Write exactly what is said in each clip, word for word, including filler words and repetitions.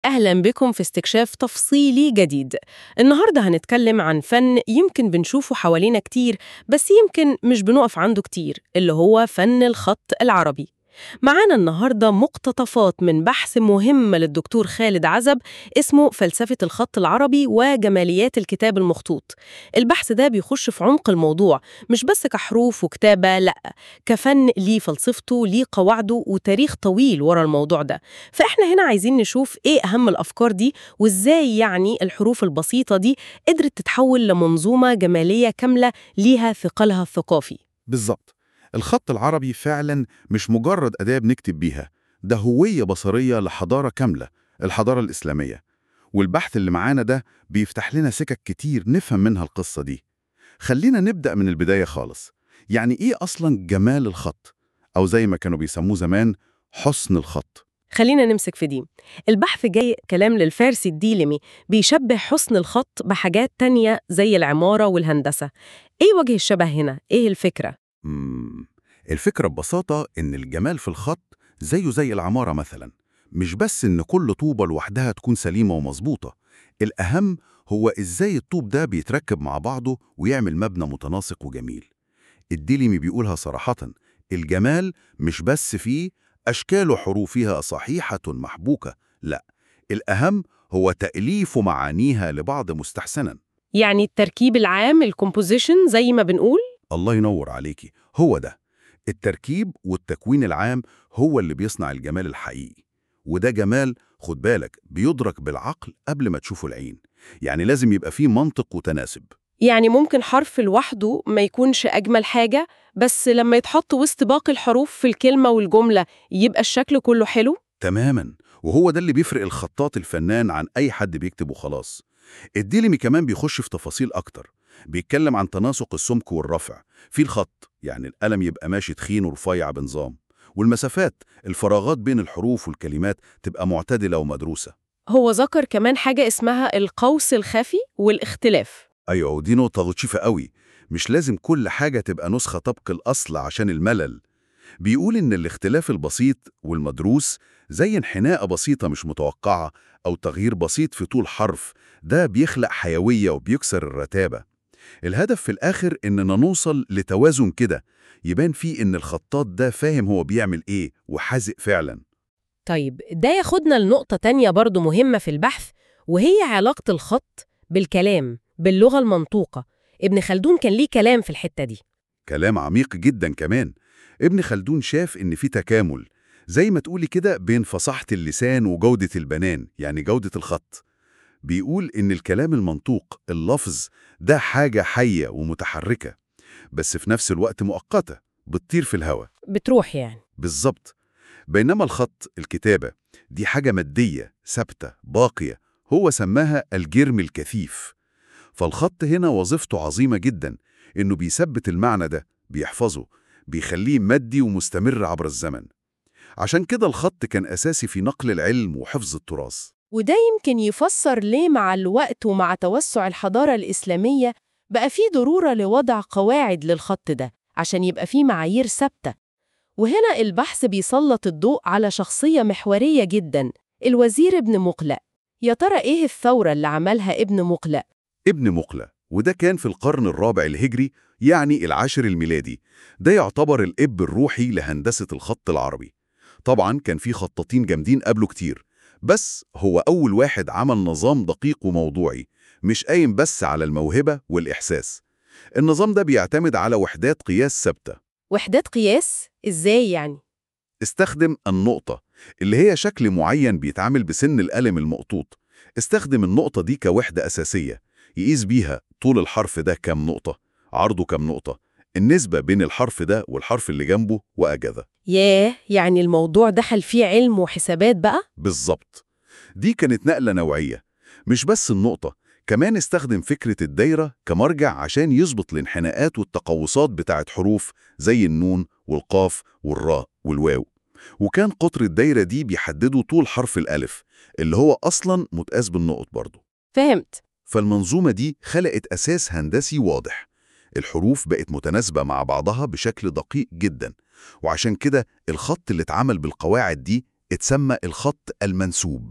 أهلا بكم في استكشاف تفصيلي جديد. النهاردة هنتكلم عن فن يمكن بنشوفه حوالينا كتير، بس يمكن مش بنقف عنده كتير، اللي هو فن الخط العربي. معانا النهاردة مقتطفات من بحث مهم للدكتور خالد عزب اسمه فلسفة الخط العربي وجماليات الكتاب المخطوط. البحث ده بيخش في عمق الموضوع، مش بس كحروف وكتابة، لأ، كفن ليه فلسفته، ليه قواعده وتاريخ طويل ورا الموضوع ده. فإحنا هنا عايزين نشوف إيه أهم الأفكار دي، وإزاي يعني الحروف البسيطة دي قدرت تتحول لمنظومة جمالية كاملة ليها ثقلها الثقافي. بالظبط. الخط العربي فعلا مش مجرد أداة بنكتب بيها، ده هوية بصرية لحضارة كاملة، الحضارة الإسلامية. والبحث اللي معانا ده بيفتح لنا سكك كتير نفهم منها القصة دي. خلينا نبدأ من البداية خالص. يعني إيه أصلا جمال الخط؟ أو زي ما كانوا بيسموه زمان، حسن الخط. خلينا نمسك في دي. البحث جاي كلام للفارسي الديلمي، بيشبه حسن الخط بحاجات تانية زي العمارة والهندسة. إيه وجه الشبه هنا؟ إيه الفكرة؟ مم. الفكرة ببساطة إن الجمال في الخط زيه زي العمارة مثلا، مش بس إن كل طوبة لوحدها تكون سليمة ومظبوطة. الأهم هو إزاي الطوب ده بيتركب مع بعضه ويعمل مبنى متناسق وجميل. الديلمي بيقولها صراحة، الجمال مش بس فيه أشكال حروفها صحيحة محبوكة، لا، الأهم هو تأليف معانيها لبعض مستحسنا. يعني التركيب العام، الكومبوزيشن زي ما بنقول. الله ينور عليكي، هو ده. التركيب والتكوين العام هو اللي بيصنع الجمال الحقيقي. وده جمال، خد بالك، بيدرك بالعقل قبل ما تشوفه العين. يعني لازم يبقى فيه منطق وتناسب. يعني ممكن حرف لوحده ما يكونش أجمل حاجة، بس لما يتحط وسط باقي الحروف في الكلمة والجملة يبقى الشكل كله حلو؟ تماما. وهو ده اللي بيفرق الخطاط الفنان عن أي حد بيكتب وخلاص. الديلمي كمان بيخش في تفاصيل أكتر، بيتكلم عن تناسق السمك والرفع في الخط، يعني القلم يبقى ماشي تخين ورفيع بنظام، والمسافات، الفراغات بين الحروف والكلمات تبقى معتدلة ومدروسة. هو ذكر كمان حاجة اسمها القوس الخفي والاختلاف. أيوة، ودي نقطة لطيفة قوي. مش لازم كل حاجة تبقى نسخة طبق الأصل عشان الملل. بيقول إن الاختلاف البسيط والمدروس، زي انحناءة بسيطة مش متوقعة أو تغيير بسيط في طول حرف، ده بيخلق حيوية وبيكسر الرتابة. الهدف في الآخر إننا نوصل لتوازن كده، يبان فيه إن الخطاط ده فاهم هو بيعمل إيه وحازق فعلا. طيب ده ياخدنا لنقطة تانية برضو مهمة في البحث، وهي علاقة الخط بالكلام، باللغة المنطوقة. ابن خلدون كان ليه كلام في الحتة دي. كلام عميق جدا كمان. ابن خلدون شاف إن في تكامل، زي ما تقولي كده، بين فصاحة اللسان وجودة البنان، يعني جودة الخط. بيقول إن الكلام المنطوق، اللفظ، ده حاجة حية ومتحركة، بس في نفس الوقت مؤقتة، بتطير في الهواء. بتروح يعني. بالظبط. بينما الخط، الكتابة، دي حاجة مادية ثابتة باقية، هو سماها الجرم الكثيف. فالخط هنا وظيفته عظيمة جدا، إنه بيثبت المعنى ده، بيحفظه، بيخليه مادي ومستمر عبر الزمن. عشان كده الخط كان أساسي في نقل العلم وحفظ التراث. وده يمكن يفسر ليه مع الوقت ومع توسع الحضارة الإسلامية بقى فيه ضرورة لوضع قواعد للخط ده عشان يبقى فيه معايير ثابتة. وهنا البحث بيسلط الضوء على شخصية محورية جدا، الوزير ابن مقلق. يا ترى إيه الثورة اللي عملها ابن مقلق؟ ابن مقلة، وده كان في القرن الرابع الهجري، يعني العاشر الميلادي. ده يعتبر الإب الروحي لهندسة الخط العربي. طبعا كان في خطاطين جامدين قبله كتير، بس هو أول واحد عمل نظام دقيق وموضوعي، مش قايم بس على الموهبة والإحساس. النظام ده بيعتمد على وحدات قياس ثابتة. وحدات قياس؟ إزاي يعني؟ استخدم النقطة، اللي هي شكل معين بيتعامل بسن القلم المقطوط. استخدم النقطة دي كوحدة أساسية، يقيس بيها طول الحرف ده كام نقطة، عرضه كام نقطة، النسبة بين الحرف ده والحرف اللي جنبه، وأجذا. ياه، يعني الموضوع دخل فيه علم وحسابات بقى؟ بالظبط. دي كانت نقلة نوعية. مش بس النقطة، كمان استخدم فكرة الدايرة كمرجع عشان يظبط الانحناءات والتقوسات بتاعت حروف زي النون والقاف والراء والواو. وكان قطر الدايرة دي بيحدده طول حرف الألف، اللي هو أصلاً متقاس بالنقط برضه. فهمت. فالمنظومة دي خلقت أساس هندسي واضح. الحروف بقت متناسبة مع بعضها بشكل دقيق جدا، وعشان كده الخط اللي اتعمل بالقواعد دي اتسمى الخط المنسوب.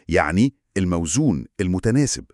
يعني الموزون المتناسب.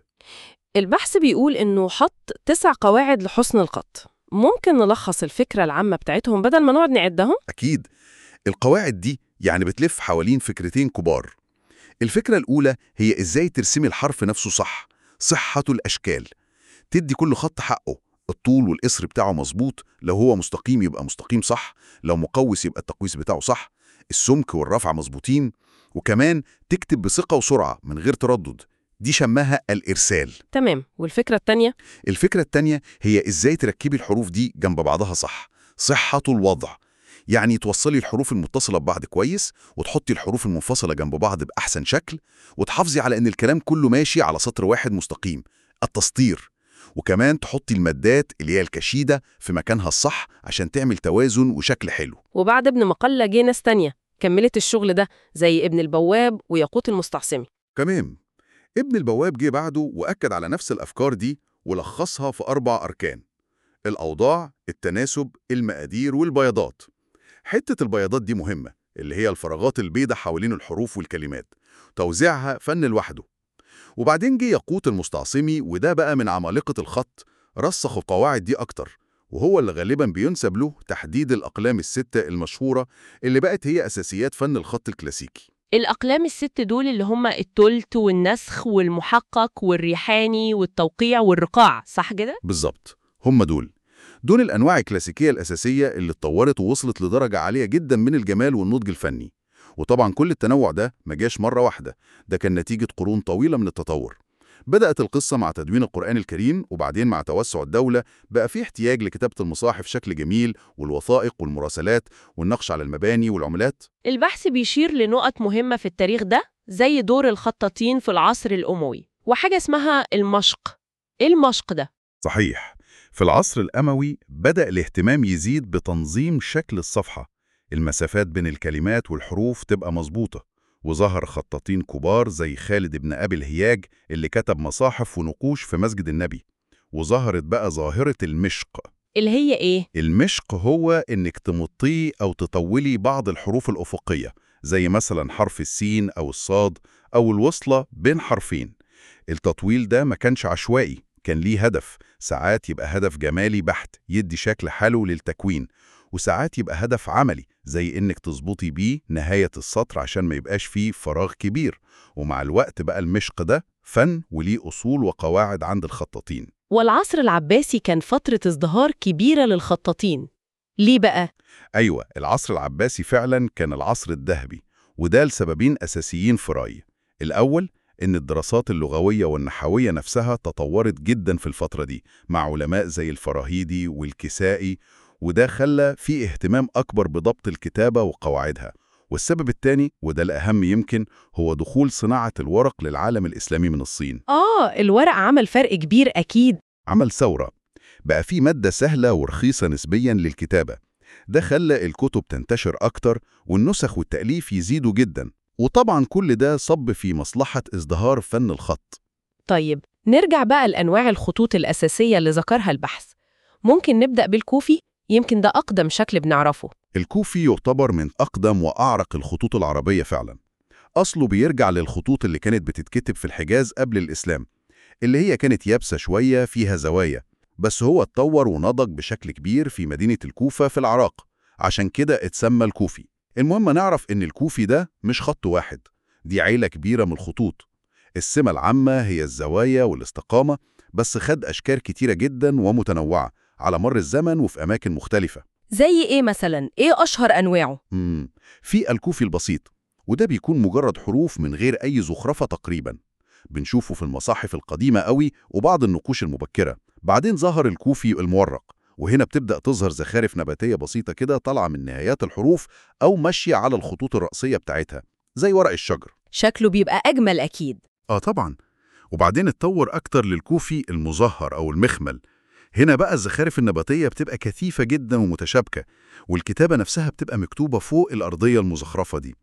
البحث بيقول إنه حط تسع قواعد لحسن الخط. ممكن نلخص الفكرة العامة بتاعتهم بدل ما نقعد نعدهم؟ أكيد. القواعد دي يعني بتلف حوالين فكرتين كبار. الفكرة الأولى هي إزاي ترسمي الحرف نفسه صح، صحة الأشكال. تدي كل خط حقه، الطول والقصر بتاعه مظبوط، لو هو مستقيم يبقى مستقيم صح، لو مقوس يبقى التقويس بتاعه صح، السمك والرفع مظبوطين، وكمان تكتب بثقة وسرعة من غير تردد. دي شماها الإرسال. تمام. والفكرة التانية؟ الفكرة التانية هي إزاي تركبي الحروف دي جنب بعضها صح، صحة الوضع. يعني توصلي الحروف المتصلة ببعض كويس، وتحطي الحروف المنفصلة جنب بعض بأحسن شكل، وتحافظي على إن الكلام كله ماشي على سطر واحد مستقيم، التسطير. وكمان تحطي المادات اللي هي الكشيدة في مكانها الصح عشان تعمل توازن وشكل حلو. وبعد ابن مقلة جه ناس تانية كملت الشغل ده زي ابن البواب وياقوت المستعصمي. كمان ابن البواب جه بعده وأكد على نفس الأفكار دي ولخصها في أربع أركان: الأوضاع، التناسب، المقادير، والبياضات. حتة البياضات دي مهمة، اللي هي الفراغات البيضة حوالين الحروف والكلمات، توزيعها فن لوحده. وبعدين جه ياقوت المستعصمي، وده بقى من عمالقة الخط، رسخ القواعد دي أكتر، وهو اللي غالبا بينسب له تحديد الأقلام الستة المشهورة اللي بقت هي أساسيات فن الخط الكلاسيكي. الأقلام الست دول اللي هم التلت والنسخ والمحقق والريحاني والتوقيع والرقاع، صح كده؟ بالظبط، هم دول. دول الأنواع الكلاسيكية الأساسية اللي اتطورت ووصلت لدرجة عالية جدا من الجمال والنضج الفني. وطبعا كل التنوع ده ما جاش مرة واحدة، ده كان نتيجة قرون طويلة من التطور. بدأت القصة مع تدوين القرآن الكريم، وبعدين مع توسع الدولة بقى في احتياج لكتابة المصاحف شكل جميل، والوثائق والمراسلات والنقش على المباني والعملات. البحث بيشير لنقط مهمة في التاريخ ده زي دور الخطاطين في العصر الأموي وحاجة اسمها المشق. إيه المشق ده؟ صحيح. في العصر الأموي بدأ الاهتمام يزيد بتنظيم شكل الصفحة، المسافات بين الكلمات والحروف تبقى مظبوطة، وظهر خطاطين كبار زي خالد بن أبي الهياج اللي كتب مصاحف ونقوش في مسجد النبي. وظهرت بقى ظاهرة المشق. اللي هي إيه؟ المشق هو إنك تمطي أو تطولي بعض الحروف الأفقية، زي مثلا حرف السين أو الصاد أو الوصلة بين حرفين. التطويل ده ما كانش عشوائي، كان ليه هدف. ساعات يبقى هدف جمالي بحت يدي شكل حلو للتكوين، وساعات يبقى هدف عملي زي إنك تظبطي بيه نهاية السطر عشان ما يبقاش فيه فراغ كبير. ومع الوقت بقى المشق ده فن وليه أصول وقواعد عند الخطاطين. والعصر العباسي كان فترة ازدهار كبيرة للخطاطين. ليه بقى؟ أيوة، العصر العباسي فعلا كان العصر الذهبي، وده لسببين أساسيين في رأيي. الأول إن الدراسات اللغوية والنحوية نفسها تطورت جدا في الفترة دي مع علماء زي الفراهيدي والكسائي، وده خلى في اهتمام أكبر بضبط الكتابة وقواعدها. والسبب الثاني وده الأهم يمكن هو دخول صناعة الورق للعالم الإسلامي من الصين. آه، الورق عمل فرق كبير أكيد. عمل ثورة، بقى في مادة سهلة ورخيصة نسبيا للكتابة. ده خلى الكتب تنتشر أكتر والنسخ والتأليف يزيدوا جدا، وطبعا كل ده صب في مصلحة ازدهار فن الخط. طيب نرجع بقى لأنواع الخطوط الأساسية اللي ذكرها البحث. ممكن نبدأ بالكوفي، يمكن ده أقدم شكل بنعرفه. الكوفي يعتبر من أقدم وأعرق الخطوط العربية فعلا. أصله بيرجع للخطوط اللي كانت بتتكتب في الحجاز قبل الإسلام، اللي هي كانت يابسة شوية فيها زوايا، بس هو اتطور ونضج بشكل كبير في مدينة الكوفة في العراق، عشان كده اتسمى الكوفي. المهم نعرف إن الكوفي ده مش خط واحد، دي عيلة كبيرة من الخطوط. السمة العامة هي الزوايا والاستقامة، بس خد أشكال كتيرة جدا ومتنوعة على مر الزمن وفي أماكن مختلفة. زي إيه مثلا؟ إيه أشهر أنواعه؟ مم. في الكوفي البسيط، وده بيكون مجرد حروف من غير أي زخرفة تقريبا، بنشوفه في المصاحف القديمة قوي وبعض النقوش المبكرة. بعدين ظهر الكوفي المورق، وهنا بتبدأ تظهر زخارف نباتية بسيطة كده طالعة من نهايات الحروف أو ماشية على الخطوط الرئيسية بتاعتها زي ورق الشجر. شكله بيبقى أجمل أكيد. آه طبعا. وبعدين اتطور أكتر للكوفي المزهر أو المخمل. هنا بقى الزخارف النباتية بتبقى كثيفة جدا ومتشابكة، والكتابة نفسها بتبقى مكتوبة فوق الأرضية المزخرفة دي.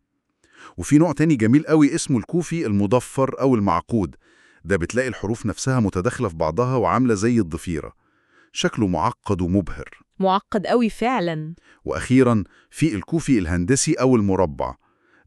وفي نوع تاني جميل قوي اسمه الكوفي المضفر أو المعقود، ده بتلاقي الحروف نفسها متداخلة في بعضها وعاملة زي الضفيرة. شكله معقد ومبهر. معقد قوي فعلا. وأخيراً في الكوفي الهندسي أو المربع،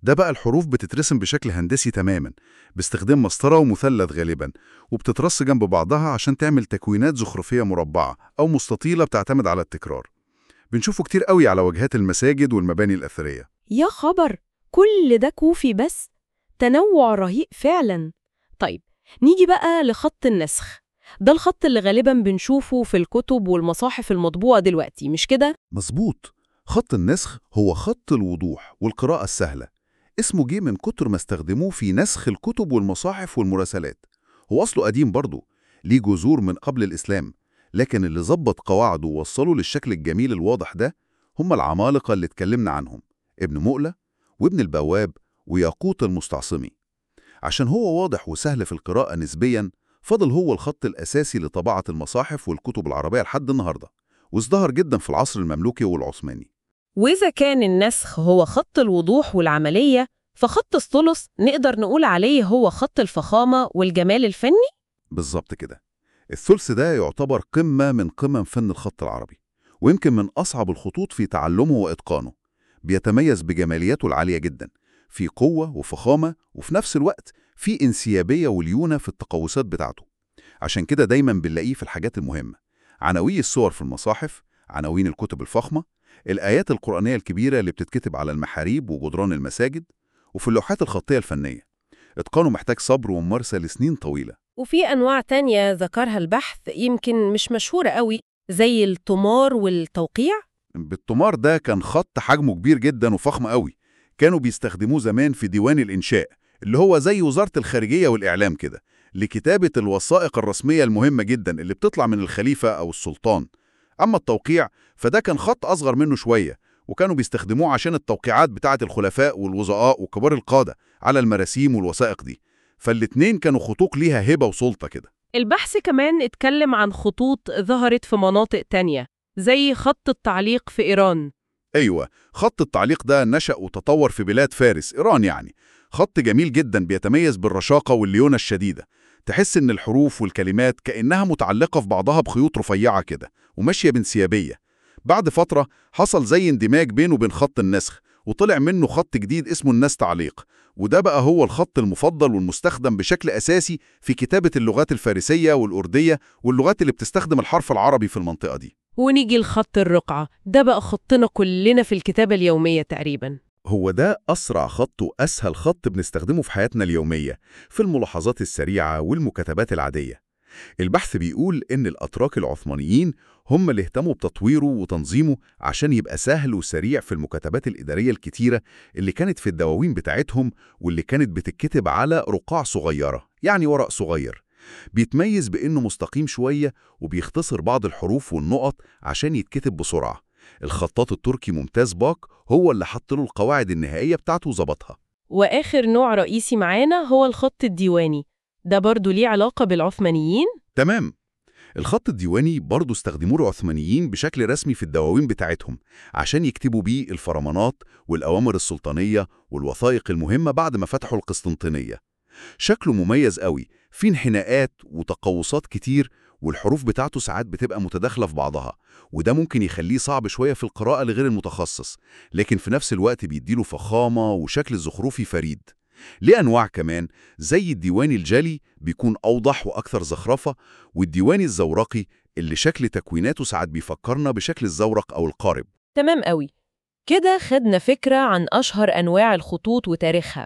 ده بقى الحروف بتترسم بشكل هندسي تماما، باستخدام مسطرة ومثلث غالبا، وبتترص جنب بعضها عشان تعمل تكوينات زخرفية مربعة أو مستطيلة بتعتمد على التكرار. بنشوفه كتير قوي على واجهات المساجد والمباني الأثرية. يا خبر، كل ده كوفي بس؟ تنوع رهيب فعلا. طيب، نيجي بقى لخط النسخ. ده الخط اللي غالبا بنشوفه في الكتب والمصاحف المطبوعة دلوقتي، مش كده؟ مظبوط. خط النسخ هو خط الوضوح والقراءة السهلة. اسمه جه من كتر ما استخدموه في نسخ الكتب والمصاحف والمراسلات. هو أصله قديم برضه، ليه جذور من قبل الإسلام، لكن اللي ظبط قواعده ووصله للشكل الجميل الواضح ده هم العمالقة اللي اتكلمنا عنهم، ابن مؤلة وابن البواب وياقوت المستعصمي. عشان هو واضح وسهل في القراءة نسبياً، فضل هو الخط الأساسي لطباعة المصاحف والكتب العربية لحد النهاردة، وازدهر جدا في العصر المملوكي والعثماني. وإذا كان النسخ هو خط الوضوح والعملية، فخط الثلث نقدر نقول عليه هو خط الفخامة والجمال الفني؟ بالظبط كده. الثلث ده يعتبر قمة من قمم فن الخط العربي، ويمكن من أصعب الخطوط في تعلمه وإتقانه. بيتميز بجمالياته العالية جدا، في قوة وفخامة، وفي نفس الوقت في انسيابية وليونة في التقوسات بتاعته. عشان كده دايما بنلاقيه في الحاجات المهمة: عناوين الصور في المصاحف، عناوين الكتب الفخمة، الآيات القرآنية الكبيرة اللي بتتكتب على المحاريب وجدران المساجد، وفي اللوحات الخطية الفنية. إتقانه محتاج صبر وممارسة لسنين طويلة. وفي أنواع تانية ذكرها البحث يمكن مش مشهورة قوي، زي الطمار والتوقيع. بالطمار ده كان خط حجمه كبير جدا وفخم قوي، كانوا بيستخدموه زمان في ديوان الإنشاء، اللي هو زي وزارة الخارجية والإعلام كده، لكتابة الوثائق الرسمية المهمة جدا اللي بتطلع من الخليفة أو السلطان. أما التوقيع فده كان خط أصغر منه شوية، وكانوا بيستخدموه عشان التوقيعات بتاعة الخلفاء والوزراء وكبار القادة على المراسيم والوثائق دي. فالاتنين كانوا خطوط ليها هبة وسلطة كده. البحث كمان اتكلم عن خطوط ظهرت في مناطق تانية، زي خط التعليق في إيران. أيوة، خط التعليق ده نشأ وتطور في بلاد فارس، إيران يعني. خط جميل جدا بيتميز بالرشاقة والليونة الشديدة. تحس إن الحروف والكلمات كأنها متعلقة في بعضها بخيوط رفيعة كده وماشية بانسيابية. بعد فترة حصل زي اندماج بينه وبين خط النسخ، وطلع منه خط جديد اسمه النسخ تعليق، وده بقى هو الخط المفضل والمستخدم بشكل أساسي في كتابة اللغات الفارسية والأردية واللغات اللي بتستخدم الحرف العربي في المنطقة دي. ونيجي لخط الرقعة، ده بقى خطنا كلنا في الكتابة اليومية تقريباً. هو ده أسرع خط وأسهل خط بنستخدمه في حياتنا اليومية، في الملاحظات السريعة والمكاتبات العادية. البحث بيقول إن الأتراك العثمانيين هم اللي اهتموا بتطويره وتنظيمه عشان يبقى سهل وسريع في المكاتبات الإدارية الكتيرة اللي كانت في الدواوين بتاعتهم، واللي كانت بتتكتب على رقاع صغيرة، يعني ورق صغير. بيتميز بإنه مستقيم شوية وبيختصر بعض الحروف والنقط عشان يتكتب بسرعة. الخطاط التركي ممتاز باك هو اللي حط له القواعد النهائية بتاعته وظبطها. وآخر نوع رئيسي معانا هو الخط الديواني، ده برضو ليه علاقة بالعثمانيين؟ تمام. الخط الديواني برضه استخدموه العثمانيين بشكل رسمي في الدواوين بتاعتهم عشان يكتبوا بيه الفرمانات والأوامر السلطانية والوثائق المهمة بعد ما فتحوا القسطنطينية. شكله مميز قوي، فيه انحناءات وتقوسات كتير، والحروف بتاعته ساعات بتبقى متداخلة في بعضها، وده ممكن يخليه صعب شوية في القراءة لغير المتخصص، لكن في نفس الوقت بيديله فخامة وشكل زخرفي فريد. ليه أنواع كمان، زي الديواني الجلي بيكون أوضح وأكثر زخرفة، والديواني الزورقي اللي شكل تكويناته ساعات بيفكرنا بشكل الزورق أو القارب. تمام قوي. كده خدنا فكرة عن أشهر أنواع الخطوط وتاريخها.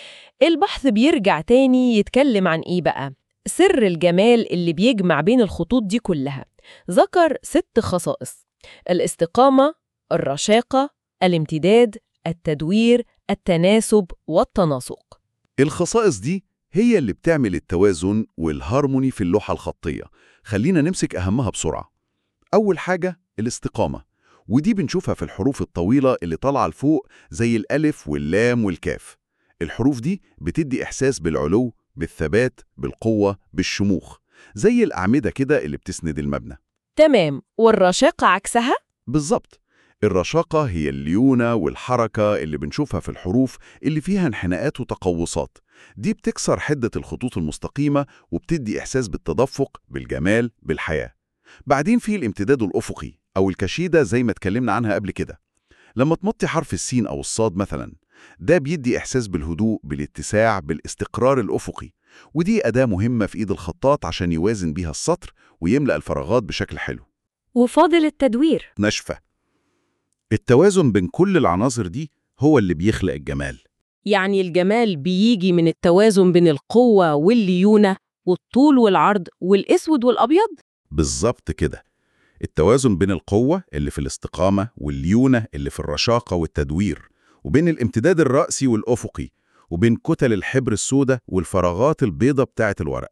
البحث بيرجع تاني يتكلم عن إيه بقى؟ سر الجمال اللي بيجمع بين الخطوط دي كلها. ذكر ست خصائص: الاستقامة، الرشاقة، الامتداد، التدوير، التناسب والتناسق. الخصائص دي هي اللي بتعمل التوازن والهارموني في اللوحة الخطية. خلينا نمسك أهمها بسرعة. أول حاجة الاستقامة، ودي بنشوفها في الحروف الطويلة اللي طالعة لفوق زي الألف واللام والكاف. الحروف دي بتدي إحساس بالعلو، بالثبات، بالقوة، بالشموخ، زي الأعمدة كده اللي بتسند المبنى. تمام. والرشاقة عكسها؟ بالظبط. الرشاقة هي الليونة والحركة اللي بنشوفها في الحروف اللي فيها انحناءات وتقوسات. دي بتكسر حدة الخطوط المستقيمة وبتدي إحساس بالتدفق، بالجمال، بالحياة. بعدين في الامتداد الأفقي أو الكشيدة زي ما اتكلمنا عنها قبل كده. لما تمطي حرف السين أو الصاد مثلا، ده بيدي إحساس بالهدوء، بالاتساع، بالاستقرار الأفقي، ودي أداة مهمة في إيد الخطاط عشان يوازن بيها السطر ويملأ الفراغات بشكل حلو. وفاضل التدوير. ناشفة. التوازن بين كل العناصر دي هو اللي بيخلق الجمال. يعني الجمال بيجي من التوازن بين القوة والليونة والطول والعرض والأسود والأبيض؟ بالظبط كده. التوازن بين القوة اللي في الاستقامة والليونة اللي في الرشاقة والتدوير، وبين الامتداد الرأسي والأفقي، وبين كتل الحبر السوداء والفراغات البيضة بتاعة الورق.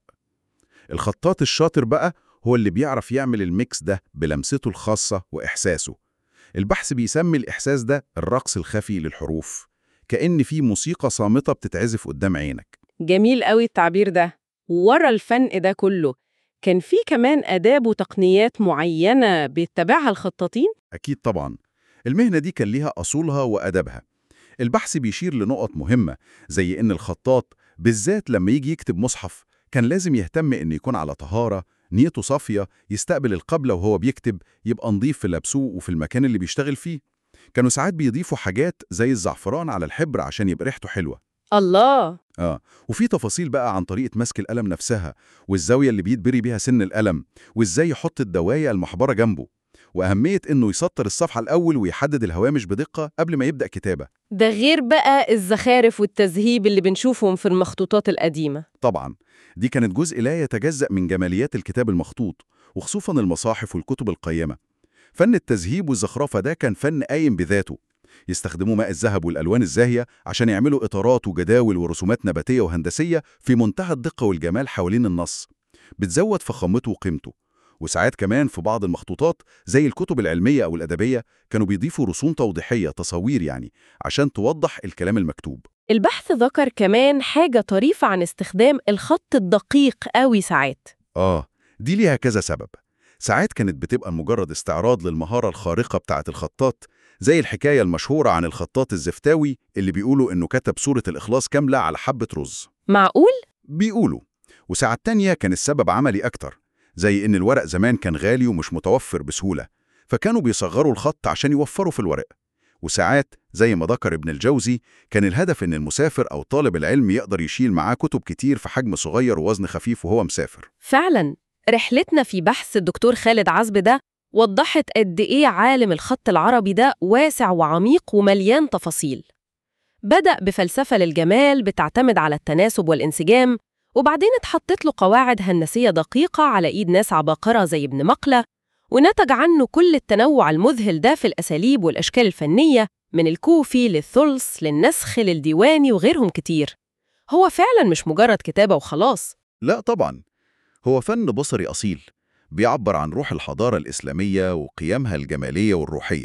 الخطاط الشاطر بقى هو اللي بيعرف يعمل الميكس ده بلمسته الخاصة وإحساسه. البحث بيسمي الإحساس ده الرقص الخفي للحروف، كأن في موسيقى صامتة بتتعزف قدام عينك. جميل قوي التعبير ده. ورا الفن ده كله كان في كمان آداب وتقنيات معينة بيتبعها الخطاطين؟ أكيد طبعاً. المهنة دي كان ليها أصولها وأدبها. البحث بيشير لنقط مهمة، زي إن الخطاط بالذات لما يجي يكتب مصحف كان لازم يهتم إن يكون على طهارة، نيته صافية، يستقبل القبلة وهو بيكتب، يبقى نظيف في لبسه وفي المكان اللي بيشتغل فيه. كانوا ساعات بيضيفوا حاجات زي الزعفران على الحبر عشان يبقى ريحته حلوة. الله! آه وفي تفاصيل بقى عن طريقة مسك القلم نفسها، والزاوية اللي بيتبري بيها سن القلم، وإزاي يحط الدواية المحبرة جنبه، وأهمية إنه يسطر الصفحة الأول ويحدد الهوامش بدقة قبل ما يبدأ كتابة. ده غير بقى الزخارف والتذهيب اللي بنشوفهم في المخطوطات القديمة. طبعاً دي كانت جزء لا يتجزأ من جماليات الكتاب المخطوط، وخصوصاً المصاحف والكتب القيمة. فن التذهيب والزخرفة ده كان فن قايم بذاته. يستخدموا ماء الذهب والألوان الزاهية عشان يعملوا إطارات وجداول ورسومات نباتية وهندسية في منتهى الدقة والجمال حوالين النص، بتزود فخامته وقيمته. وساعات كمان في بعض المخطوطات زي الكتب العلمية أو الأدبية كانوا بيضيفوا رسوم توضيحية، تصاوير يعني، عشان توضح الكلام المكتوب. البحث ذكر كمان حاجة طريفة عن استخدام الخط الدقيق قوي ساعات. آه دي ليها كذا سبب. ساعات كانت بتبقى مجرد استعراض للمهارة الخارقة بتاعة الخطاط، زي الحكاية المشهورة عن الخطاط الزفتاوي اللي بيقولوا إنه كتب سورة الإخلاص كاملة على حبة رز. معقول؟ بيقولوا. وساعات تانية كان السبب عملي أكتر، زي إن الورق زمان كان غالي ومش متوفر بسهولة، فكانوا بيصغروا الخط عشان يوفروا في الورق. وساعات زي ما ذكر ابن الجوزي كان الهدف إن المسافر أو طالب العلم يقدر يشيل معاه كتب كتير في حجم صغير ووزن خفيف وهو مسافر. فعلاً رحلتنا في بحث الدكتور خالد عزب ده وضحت قد إيه عالم الخط العربي ده واسع وعميق ومليان تفاصيل. بدأ بفلسفة للجمال بتعتمد على التناسب والانسجام، وبعدين اتحطت له قواعد هندسية دقيقة على إيد ناس عباقرة زي ابن مقلة، ونتج عنه كل التنوع المذهل ده في الأساليب والأشكال الفنية، من الكوفي للثلث للنسخ للديواني وغيرهم كتير. هو فعلاً مش مجرد كتابة وخلاص. لا طبعاً، هو فن بصري أصيل بيعبر عن روح الحضارة الإسلامية وقيمها الجمالية والروحية.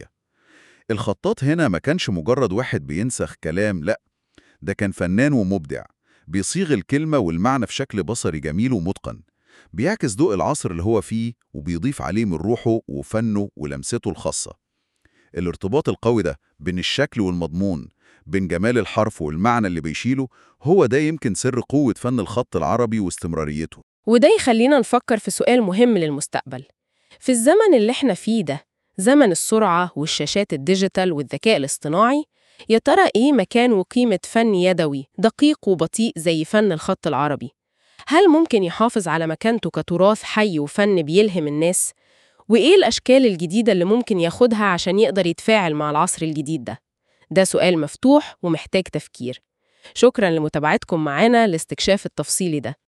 الخطاط هنا ما كانش مجرد واحد بينسخ كلام، لا، ده كان فنان ومبدع بيصيغ الكلمة والمعنى في شكل بصري جميل ومتقن، بيعكس ضوء العصر اللي هو فيه وبيضيف عليه من روحه وفنه ولمسته الخاصة. الارتباط القوي ده بين الشكل والمضمون، بين جمال الحرف والمعنى اللي بيشيله، هو ده يمكن سر قوة فن الخط العربي واستمراريته. وده يخلينا نفكر في سؤال مهم للمستقبل. في الزمن اللي احنا فيه ده، زمن السرعة والشاشات الديجيتال والذكاء الاصطناعي، يا ترى ايه مكان وقيمة فن يدوي دقيق وبطيء زي فن الخط العربي؟ هل ممكن يحافظ على مكانته كتراث حي وفن بيلهم الناس؟ وإيه الأشكال الجديدة اللي ممكن ياخدها عشان يقدر يتفاعل مع العصر الجديد ده؟ ده سؤال مفتوح ومحتاج تفكير. شكراً لمتابعتكم معانا لاستكشاف التفصيلي ده.